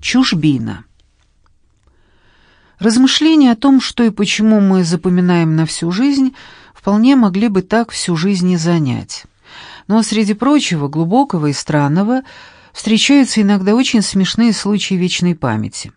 Чужбина. Размышления о том, что и почему мы запоминаем на всю жизнь, вполне могли бы так всю жизнь и занять. Но среди прочего, глубокого и странного, встречаются иногда очень смешные случаи вечной памяти.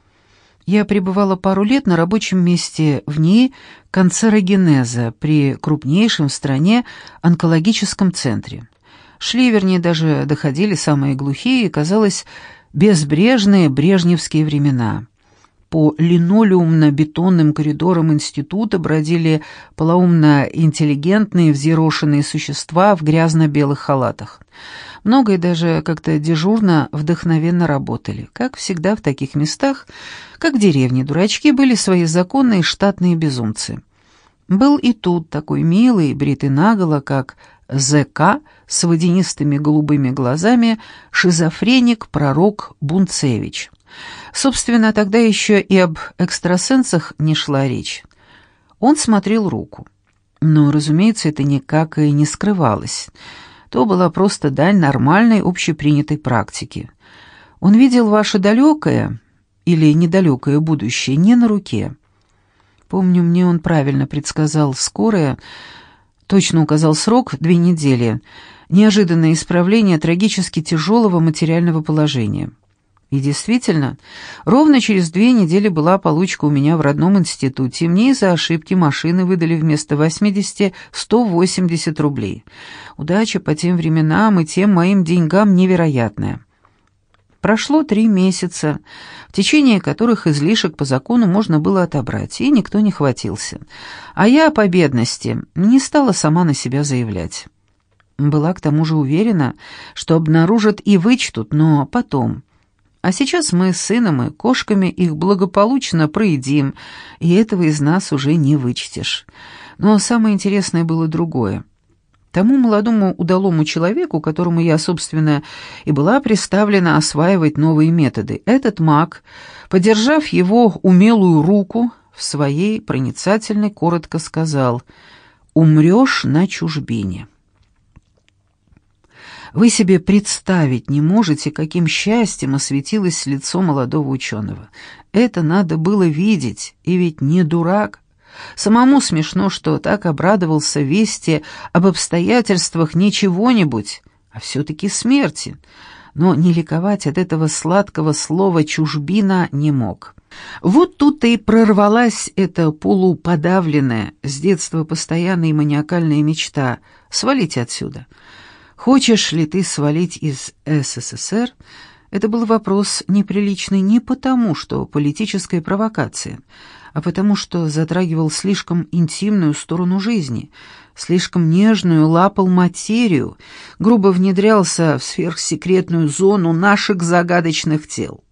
Я пребывала пару лет на рабочем месте в НИИ канцерогенеза при крупнейшем в стране онкологическом центре. Шли, вернее, даже доходили самые глухие, казалось, безбрежные брежневские времена. По линолеумно-бетонным коридорам института бродили полоумно-интеллигентные взъерошенные существа в грязно-белых халатах. Многое даже как-то дежурно, вдохновенно работали. Как всегда в таких местах, как в деревне, дурачки были свои законные штатные безумцы. Был и тут такой милый, бритый наголо, как ЗК, с водянистыми голубыми глазами, шизофреник-пророк Бунцевич. Собственно, тогда еще и об экстрасенсах не шла речь. Он смотрел руку. Но, разумеется, это никак и не скрывалось. То была просто дань нормальной общепринятой практики. Он видел ваше далекое или недалекое будущее не на руке. Помню, мне он правильно предсказал скорое, точно указал срок 2 недели, неожиданное исправление трагически тяжелого материального положения. И действительно, ровно через 2 недели была получка у меня в родном институте, и мне из-за ошибки машины выдали вместо 80 180 рублей. Удача по тем временам и тем моим деньгам невероятная. Прошло 3 месяца, в течение которых излишек по закону можно было отобрать, и никто не хватился. А я, по бедности, не стала сама на себя заявлять. Была к тому же уверена, что обнаружат и вычтут, но потом. А сейчас мы с сыном и кошками их благополучно проедим, и этого из нас уже не вычтешь. Но самое интересное было другое. Тому молодому удалому человеку, которому я, собственно, и была представлена осваивать новые методы, этот маг, подержав его умелую руку, в своей проницательной коротко сказал: «Умрешь на чужбине». Вы себе представить не можете, каким счастьем осветилось лицо молодого ученого. Это надо было видеть, и ведь не дурак. Самому смешно, что так обрадовался вести об обстоятельствах не чего-нибудь, а все-таки смерти. Но не ликовать от этого сладкого слова «чужбина» не мог. Вот тут-то и прорвалась эта полуподавленная, с детства постоянная и маниакальная мечта свалить отсюда. Хочешь ли ты свалить из СССР? Это был вопрос неприличный не потому, что политическая провокация, а потому что затрагивал слишком интимную сторону жизни, слишком нежную, лапал материю, грубо внедрялся в сверхсекретную зону наших загадочных тел.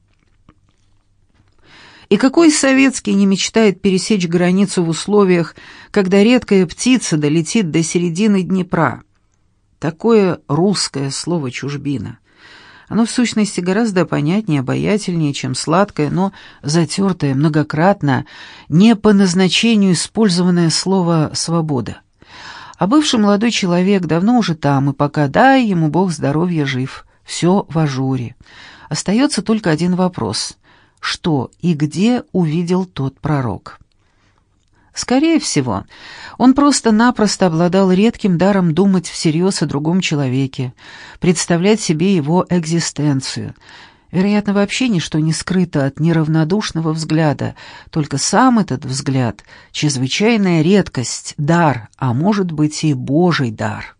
И какой советский не мечтает пересечь границу в условиях, когда редкая птица долетит до середины Днепра? Такое русское слово «чужбина». Оно в сущности гораздо понятнее, обаятельнее, чем сладкое, но затертое многократно, не по назначению использованное слово «свобода». А бывший молодой человек давно уже там, и пока, дай ему Бог здоровья, жив, все в ажуре. Остается только один вопрос: что и где увидел тот пророк? Скорее всего, он просто-напросто обладал редким даром думать всерьез о другом человеке, представлять себе его экзистенцию. Вероятно, вообще ничто не скрыто от неравнодушного взгляда, только сам этот взгляд — чрезвычайная редкость, дар, а может быть и Божий дар.